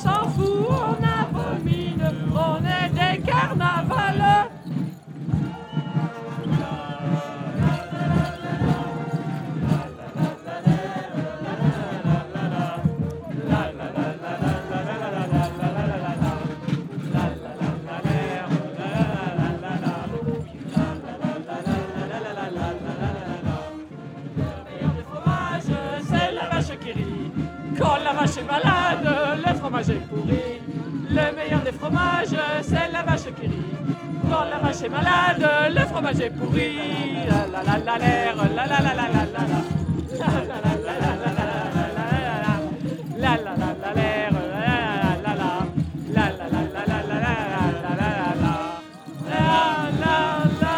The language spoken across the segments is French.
s'en fout, on abomine, on est des carnavals. Quand la vache est malade, le fromage est pourri. Le meilleur des fromages, c'est la vache qui rit. Quand la vache est malade, le fromage est pourri. La la la la l'air, la la la la la la la. La la la la la la la la la. La la la la l'air, la la la la. La la la la la la la la la la. La la la.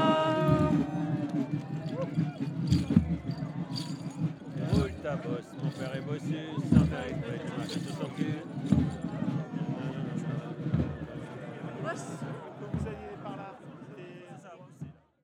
Roule ta bosse, mon père est bossu, sans père est prêt, marche sur son cul. Bosse.